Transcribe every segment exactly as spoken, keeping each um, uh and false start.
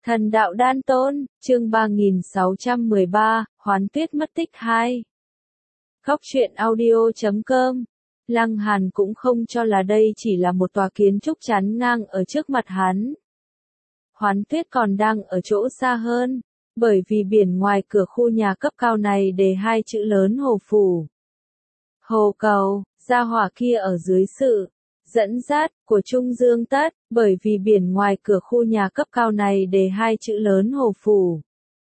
Thần đạo đan tôn, chương ba nghìn sáu trăm mười ba, Hoán Tuyết mất tích hai. Góc truyện audio chấm com. Lăng Hàn cũng không cho là đây chỉ là một tòa kiến trúc chắn ngang ở trước mặt hắn. Hoán Tuyết còn đang ở chỗ xa hơn, bởi vì biển ngoài cửa khu nhà cấp cao này đề hai chữ lớn Hồ Phủ. Hồ Cầu, gia hỏa kia ở dưới sự dẫn dắt của Trung Dương Tất, bởi vì biển ngoài cửa khu nhà cấp cao này đề hai chữ lớn Hồ Phủ.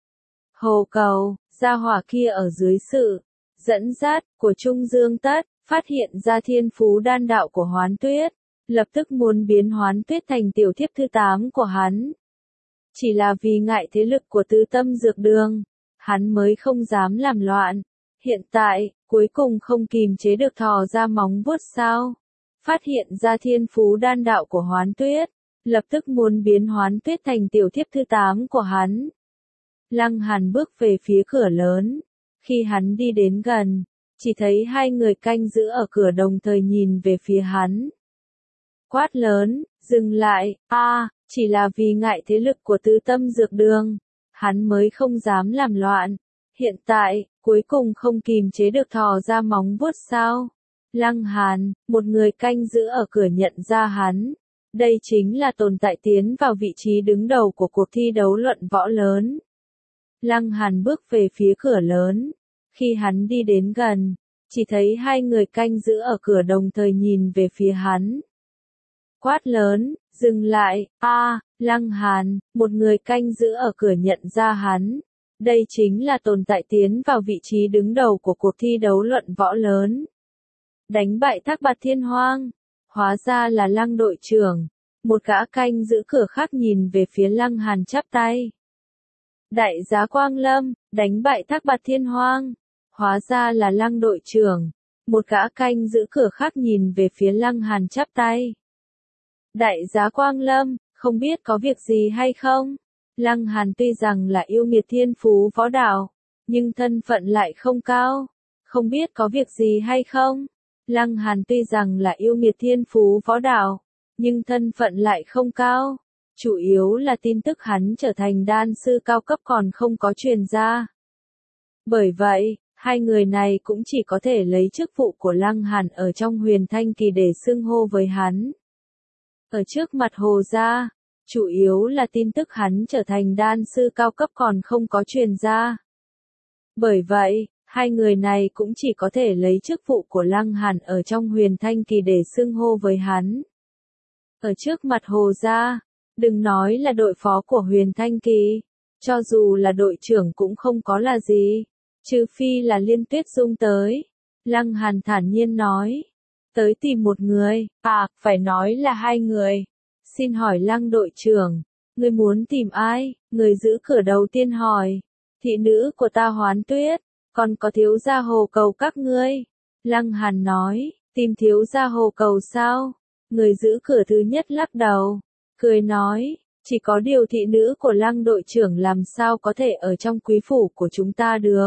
Hồ Cầu, gia hỏa kia ở dưới sự dẫn dắt của Trung Dương Tất, phát hiện ra thiên phú đan đạo của Hoán Tuyết, lập tức muốn biến Hoán Tuyết thành tiểu thiếp thứ tám của hắn. Chỉ là vì ngại thế lực của Tứ Tâm Dược Đường, hắn mới không dám làm loạn. Hiện tại, cuối cùng không kìm chế được thò ra móng vuốt sao. Phát hiện ra thiên phú đan đạo của Hoán Tuyết, lập tức muốn biến Hoán Tuyết thành tiểu thiếp thứ tám của hắn. Lăng Hàn bước về phía cửa lớn. Khi hắn đi đến gần, chỉ thấy hai người canh giữ ở cửa đồng thời nhìn về phía hắn. Quát lớn, dừng lại, a à, chỉ là vì ngại thế lực của Tứ Tâm Dược Đường, hắn mới không dám làm loạn. Hiện tại, cuối cùng không kìm chế được thò ra móng vuốt sao. Lăng Hàn, một người canh giữ ở cửa nhận ra hắn. Đây chính là tồn tại tiến vào vị trí đứng đầu của cuộc thi đấu luận võ lớn. Lăng Hàn bước về phía cửa lớn. Khi hắn đi đến gần, chỉ thấy hai người canh giữ ở cửa đồng thời nhìn về phía hắn. Quát lớn, dừng lại, a à, Lăng Hàn, một người canh giữ ở cửa nhận ra hắn. Đây chính là tồn tại tiến vào vị trí đứng đầu của cuộc thi đấu luận võ lớn. Đánh bại Thác Bạt Thiên Hoang, hóa ra là Lăng đội trưởng. Một gã canh giữ cửa khác nhìn về phía Lăng Hàn chắp tay. Đại giá Quang Lâm, đánh bại Thác Bạt Thiên Hoang, hóa ra là Lăng đội trưởng. Một gã canh giữ cửa khác nhìn về phía Lăng Hàn chắp tay. Đại giá Quang Lâm, không biết có việc gì hay không? Lăng Hàn tuy rằng là yêu nghiệt thiên phú võ đạo, nhưng thân phận lại không cao. Không biết có việc gì hay không? Lăng Hàn tuy rằng là yêu nghiệt thiên phú võ đạo, nhưng thân phận lại không cao. Chủ yếu là tin tức hắn trở thành đan sư cao cấp còn không có truyền ra. Bởi vậy, hai người này cũng chỉ có thể lấy chức vụ của Lăng Hàn ở trong Huyền Thanh Kỳ để xưng hô với hắn. Ở trước mặt Hồ gia, chủ yếu là tin tức hắn trở thành đan sư cao cấp còn không có truyền ra. Bởi vậy, hai người này cũng chỉ có thể lấy chức vụ của Lăng Hàn ở trong Huyền Thanh Kỳ để xưng hô với hắn. Ở trước mặt Hồ gia, đừng nói là đội phó của Huyền Thanh Kỳ, cho dù là đội trưởng cũng không có là gì, trừ phi là Liên Tuyết Dung tới. Lăng Hàn thản nhiên nói, tới tìm một người, à, phải nói là hai người. Xin hỏi Lăng đội trưởng, người muốn tìm ai? Người giữ cửa đầu tiên hỏi. Thị nữ của ta Hoán Tuyết, còn có thiếu gia Hồ Cầu các ngươi. Lăng Hàn nói, tìm thiếu gia Hồ Cầu sao? Người giữ cửa thứ nhất lắc đầu, cười nói, chỉ có điều thị nữ của Lăng đội trưởng làm sao có thể ở trong quý phủ của chúng ta được.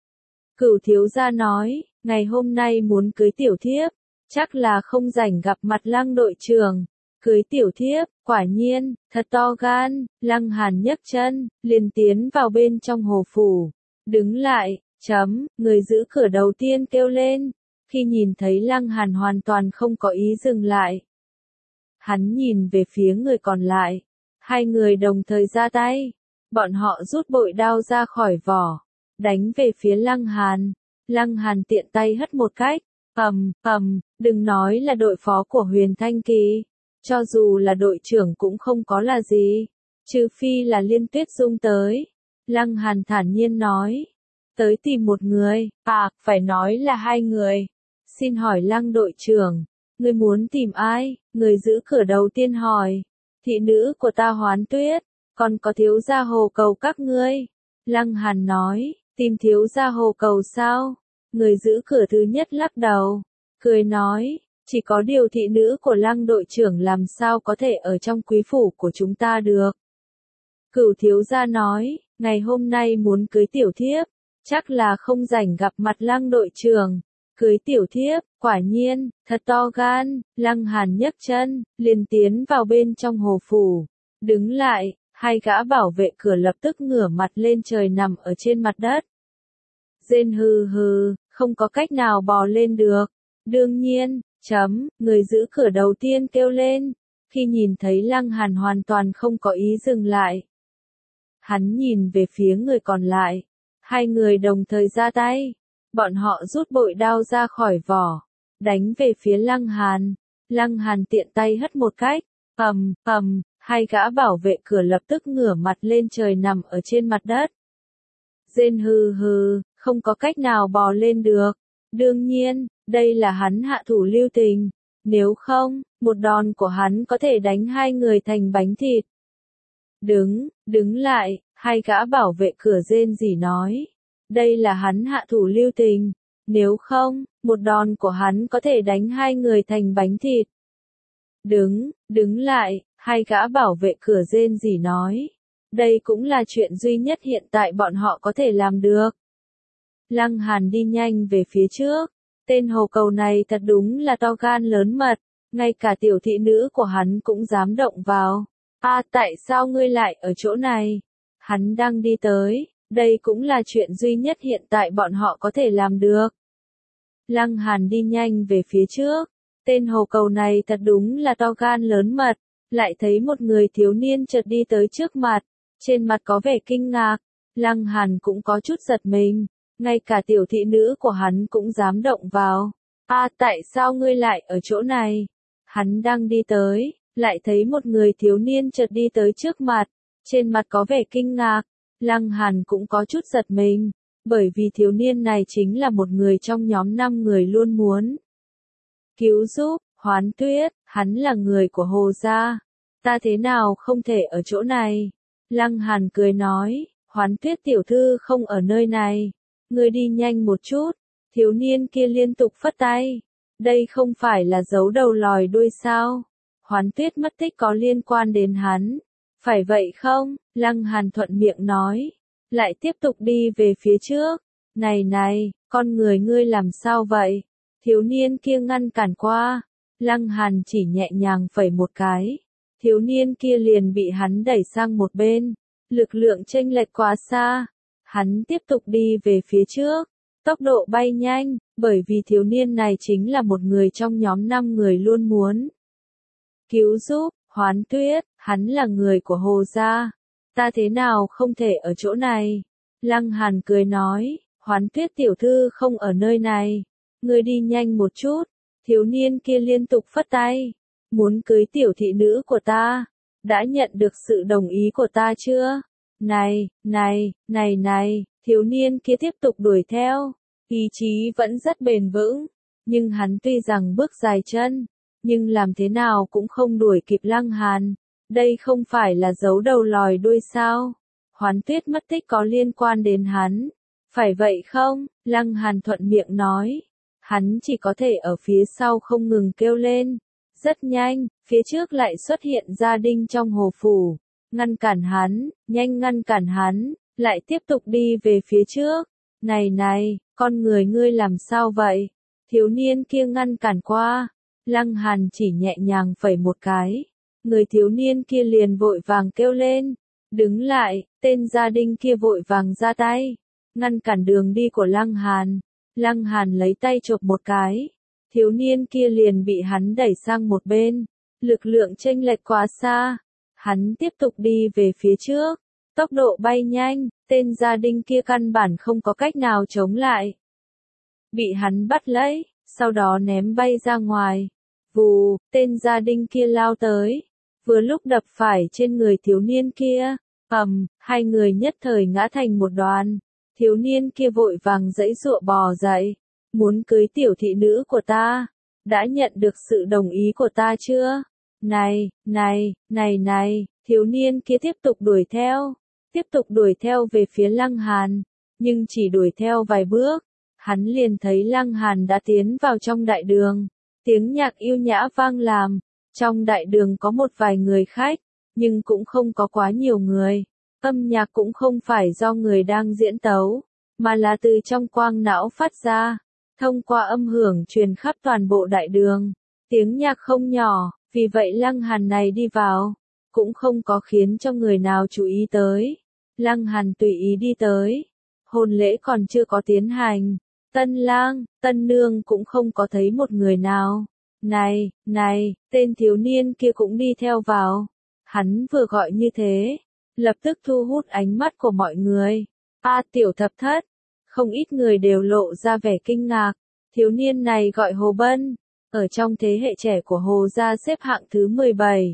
Cửu thiếu gia nói, ngày hôm nay muốn cưới tiểu thiếp, chắc là không rảnh gặp mặt Lăng đội trưởng. Cưới tiểu thiếp, quả nhiên, thật to gan. Lăng Hàn nhấc chân, liền tiến vào bên trong Hồ Phủ. Đứng lại, chấm, người giữ cửa đầu tiên kêu lên. Khi nhìn thấy Lăng Hàn hoàn toàn không có ý dừng lại. Hắn nhìn về phía người còn lại. Hai người đồng thời ra tay. Bọn họ rút bội đao ra khỏi vỏ. Đánh về phía Lăng Hàn. Lăng Hàn tiện tay hất một cách. Ầm, ầm, đừng nói là đội phó của Huyền Thanh Kỳ. Cho dù là đội trưởng cũng không có là gì. Trừ phi là Liên Tuyết Dung tới. Lăng Hàn thản nhiên nói. Tới tìm một người, à, phải nói là hai người. Xin hỏi Lăng đội trưởng, người muốn tìm ai? Người giữ cửa đầu tiên hỏi. Thị nữ của ta Hoán Tuyết, còn có thiếu gia Hồ Cầu các ngươi. Lăng Hàn nói, tìm thiếu gia Hồ Cầu sao? Người giữ cửa thứ nhất lắc đầu, cười nói, chỉ có điều thị nữ của Lăng đội trưởng làm sao có thể ở trong quý phủ của chúng ta được. Cửu thiếu gia nói, ngày hôm nay muốn cưới tiểu thiếp, chắc là không rảnh gặp mặt Lăng đội trưởng. Cưới tiểu thiếp, quả nhiên, thật to gan. Lăng Hàn nhấc chân, liền tiến vào bên trong Hồ Phủ. Đứng lại, hai gã bảo vệ cửa lập tức ngửa mặt lên trời nằm ở trên mặt đất. Rên hừ hừ, không có cách nào bò lên được. Đương nhiên, chấm, người giữ cửa đầu tiên kêu lên, khi nhìn thấy Lăng Hàn hoàn toàn không có ý dừng lại. Hắn nhìn về phía người còn lại, hai người đồng thời ra tay, bọn họ rút bội đao ra khỏi vỏ, đánh về phía Lăng Hàn. Lăng Hàn tiện tay hất một cách, ầm, ầm, hai gã bảo vệ cửa lập tức ngửa mặt lên trời nằm ở trên mặt đất. Rên hừ hừ, không có cách nào bò lên được. Đương nhiên, đây là hắn hạ thủ lưu tình. Nếu không, một đòn của hắn có thể đánh hai người thành bánh thịt. Đứng, đứng lại, hai gã bảo vệ cửa rên rỉ nói. Đây là hắn hạ thủ lưu tình. Nếu không, một đòn của hắn có thể đánh hai người thành bánh thịt. Đứng, đứng lại, hai gã bảo vệ cửa rên rỉ nói. Đây cũng là chuyện duy nhất hiện tại bọn họ có thể làm được. Lăng Hàn đi nhanh về phía trước. Tên hồ cầu này thật đúng là to gan lớn mật, ngay cả tiểu thị nữ của hắn cũng dám động vào. À, tại sao ngươi lại ở chỗ này? Hắn đang đi tới, đây cũng là chuyện duy nhất hiện tại bọn họ có thể làm được. Lăng Hàn đi nhanh về phía trước. Tên hồ cầu này thật đúng là to gan lớn mật, lại thấy một người thiếu niên chợt đi tới trước mặt, trên mặt có vẻ kinh ngạc. Lăng Hàn cũng có chút giật mình. Ngay cả tiểu thị nữ của hắn cũng dám động vào. À, tại sao ngươi lại ở chỗ này? Hắn đang đi tới, lại thấy một người thiếu niên chợt đi tới trước mặt, trên mặt có vẻ kinh ngạc. Lăng Hàn cũng có chút giật mình, bởi vì thiếu niên này chính là một người trong nhóm năm người luôn muốn cứu giúp. Hoán Tuyết, hắn là người của Hồ gia. Ta thế nào không thể ở chỗ này? Lăng Hàn cười nói, Hoán Tuyết tiểu thư không ở nơi này. Ngươi đi nhanh một chút. Thiếu niên kia liên tục phất tay. Đây không phải là giấu đầu lòi đuôi sao? Hoán Tuyết mất tích có liên quan đến hắn. Phải vậy không? Lăng Hàn thuận miệng nói. Lại tiếp tục đi về phía trước. Này này, con người ngươi làm sao vậy? Thiếu niên kia ngăn cản qua. Lăng Hàn chỉ nhẹ nhàng phẩy một cái. Thiếu niên kia liền bị hắn đẩy sang một bên. Lực lượng chênh lệch quá xa. Hắn tiếp tục đi về phía trước, tốc độ bay nhanh, bởi vì thiếu niên này chính là một người trong nhóm năm người luôn muốn cứu giúp. Hoán Tuyết, hắn là người của Hồ gia. Ta thế nào không thể ở chỗ này? Lăng Hàn cười nói, Hoán Tuyết tiểu thư không ở nơi này. Ngươi đi nhanh một chút. Thiếu niên kia liên tục phất tay. Muốn cưới tiểu thị nữ của ta. Đã nhận được sự đồng ý của ta chưa? Này, này, này này, thiếu niên kia tiếp tục đuổi theo, ý chí vẫn rất bền vững, nhưng hắn tuy rằng bước dài chân, nhưng làm thế nào cũng không đuổi kịp Lăng Hàn. Đây không phải là giấu đầu lòi đuôi sao? Hoán Tuyết mất tích có liên quan đến hắn. Phải vậy không? Lăng Hàn thuận miệng nói. Hắn chỉ có thể ở phía sau không ngừng kêu lên. Rất nhanh, phía trước lại xuất hiện gia đình trong hồ phủ. Ngăn cản hắn, nhanh ngăn cản hắn, lại tiếp tục đi về phía trước. Này này, con người ngươi làm sao vậy? Thiếu niên kia ngăn cản qua. Lăng Hàn chỉ nhẹ nhàng phẩy một cái. Người thiếu niên kia liền vội vàng kêu lên. Đứng lại, tên gia đình kia vội vàng ra tay. Ngăn cản đường đi của Lăng Hàn. Lăng Hàn lấy tay chộp một cái. Thiếu niên kia liền bị hắn đẩy sang một bên. Lực lượng chênh lệch quá xa. Hắn tiếp tục đi về phía trước, tốc độ bay nhanh, tên gia đình kia căn bản không có cách nào chống lại. Bị hắn bắt lấy, sau đó ném bay ra ngoài. Vù, tên gia đình kia lao tới, vừa lúc đập phải trên người thiếu niên kia. Ầm, hai người nhất thời ngã thành một đoàn. Thiếu niên kia vội vàng giãy giụa bò dậy. Muốn cưới tiểu thị nữ của ta? Đã nhận được sự đồng ý của ta chưa? Này, này, này này, thiếu niên kia tiếp tục đuổi theo, tiếp tục đuổi theo về phía Lăng Hàn, nhưng chỉ đuổi theo vài bước, hắn liền thấy Lăng Hàn đã tiến vào trong đại đường, tiếng nhạc yêu nhã vang làm, trong đại đường có một vài người khách, nhưng cũng không có quá nhiều người, âm nhạc cũng không phải do người đang diễn tấu, mà là từ trong quang não phát ra, thông qua âm hưởng truyền khắp toàn bộ đại đường, tiếng nhạc không nhỏ. Vì vậy Lăng Hàn này đi vào, cũng không có khiến cho người nào chú ý tới. Lăng Hàn tùy ý đi tới. Hôn lễ còn chưa có tiến hành. Tân lang, tân nương cũng không có thấy một người nào. Này, này, tên thiếu niên kia cũng đi theo vào. Hắn vừa gọi như thế, lập tức thu hút ánh mắt của mọi người. A tiểu thập thất, không ít người đều lộ ra vẻ kinh ngạc. Thiếu niên này gọi Hồ Bân, ở trong thế hệ trẻ của Hồ gia xếp hạng thứ mười bảy.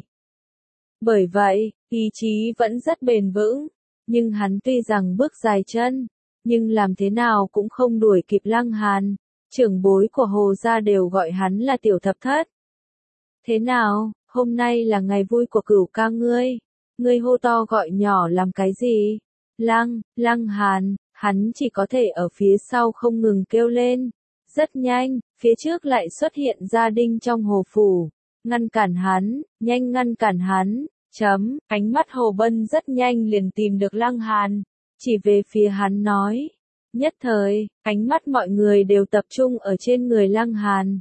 Bởi vậy, ý chí vẫn rất bền vững, nhưng hắn tuy rằng bước dài chân, nhưng làm thế nào cũng không đuổi kịp Lăng Hàn. Trưởng bối của Hồ gia đều gọi hắn là tiểu thập thất. Thế nào, hôm nay là ngày vui của Cửu ca ngươi, ngươi hô to gọi nhỏ làm cái gì? Lăng, Lăng Hàn, hắn chỉ có thể ở phía sau không ngừng kêu lên. Rất nhanh, phía trước lại xuất hiện gia đình trong Hồ phủ, ngăn cản hắn, nhanh ngăn cản hắn. Chấm, ánh mắt Hồ Bân rất nhanh liền tìm được Lăng Hàn, chỉ về phía hắn nói. Nhất thời, ánh mắt mọi người đều tập trung ở trên người Lăng Hàn.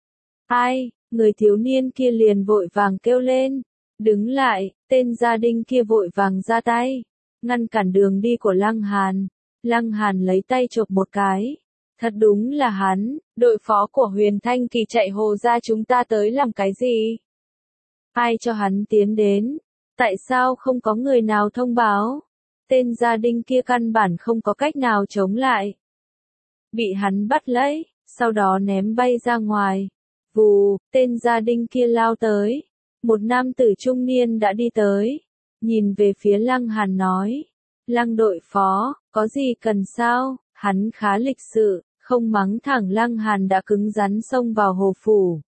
Ai, người thiếu niên kia liền vội vàng kêu lên. Đứng lại, tên gia đình kia vội vàng ra tay, ngăn cản đường đi của Lăng Hàn. Lăng Hàn lấy tay chộp một cái. Thật đúng là hắn, đội phó của Huyền Thanh Kỳ chạy Hồ gia chúng ta tới làm cái gì? Ai cho hắn tiến đến? Tại sao không có người nào thông báo? Tên gia đình kia căn bản không có cách nào chống lại. Bị hắn bắt lấy, sau đó ném bay ra ngoài. Vù, tên gia đình kia lao tới. Một nam tử trung niên đã đi tới. Nhìn về phía Lăng Hàn nói. Lăng đội phó, có gì cần sao? Hắn khá lịch sự, không mắng thẳng Lăng Hàn đã cứng rắn xông vào Hồ phủ.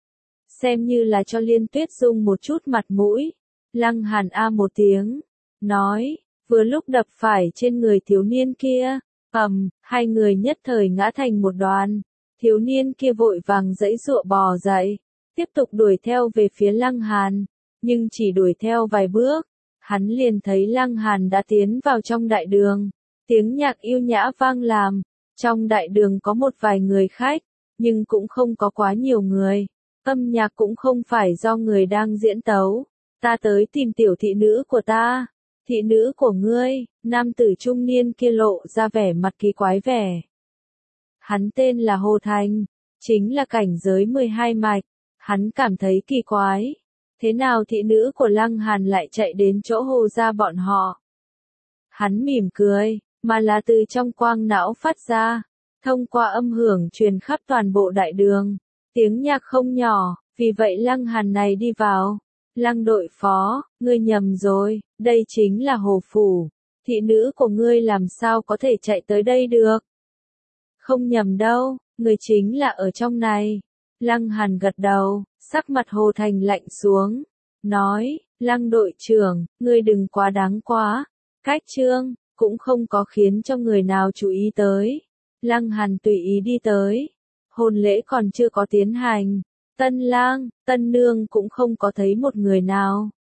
Xem như là cho Liên Tuyết Dung một chút mặt mũi. Lăng Hàn a một tiếng, nói, vừa lúc đập phải trên người thiếu niên kia, ầm, hai người nhất thời ngã thành một đoàn. Thiếu niên kia vội vàng giãy giụa bò dậy, tiếp tục đuổi theo về phía Lăng Hàn, nhưng chỉ đuổi theo vài bước, hắn liền thấy Lăng Hàn đã tiến vào trong đại đường. Tiếng nhạc yêu nhã vang làm, trong đại đường có một vài người khách, nhưng cũng không có quá nhiều người. Âm nhạc cũng không phải do người đang diễn tấu. Ta tới tìm tiểu thị nữ của ta. Thị nữ của ngươi, nam tử trung niên kia lộ ra vẻ mặt kỳ quái vẻ. Hắn tên là Hồ Thành, chính là cảnh giới mười hai mạch. Hắn cảm thấy kỳ quái. Thế nào thị nữ của Lăng Hàn lại chạy đến chỗ Hồ gia bọn họ? Hắn mỉm cười, mà là từ trong quang não phát ra, thông qua âm hưởng truyền khắp toàn bộ đại đường. Tiếng nhạc không nhỏ, vì vậy Lăng Hàn này đi vào. Lăng đội phó, ngươi nhầm rồi, đây chính là Hồ phủ. Thị nữ của ngươi làm sao có thể chạy tới đây được? Không nhầm đâu, người chính là ở trong này. Lăng Hàn gật đầu, sắc mặt Hồ Thành lạnh xuống. Nói, Lăng đội trưởng, ngươi đừng quá đáng quá. Cách trương, cũng không có khiến cho người nào chú ý tới. Lăng Hàn tùy ý đi tới. Hôn lễ còn chưa có tiến hành. Tân lang, tân nương cũng không có thấy một người nào.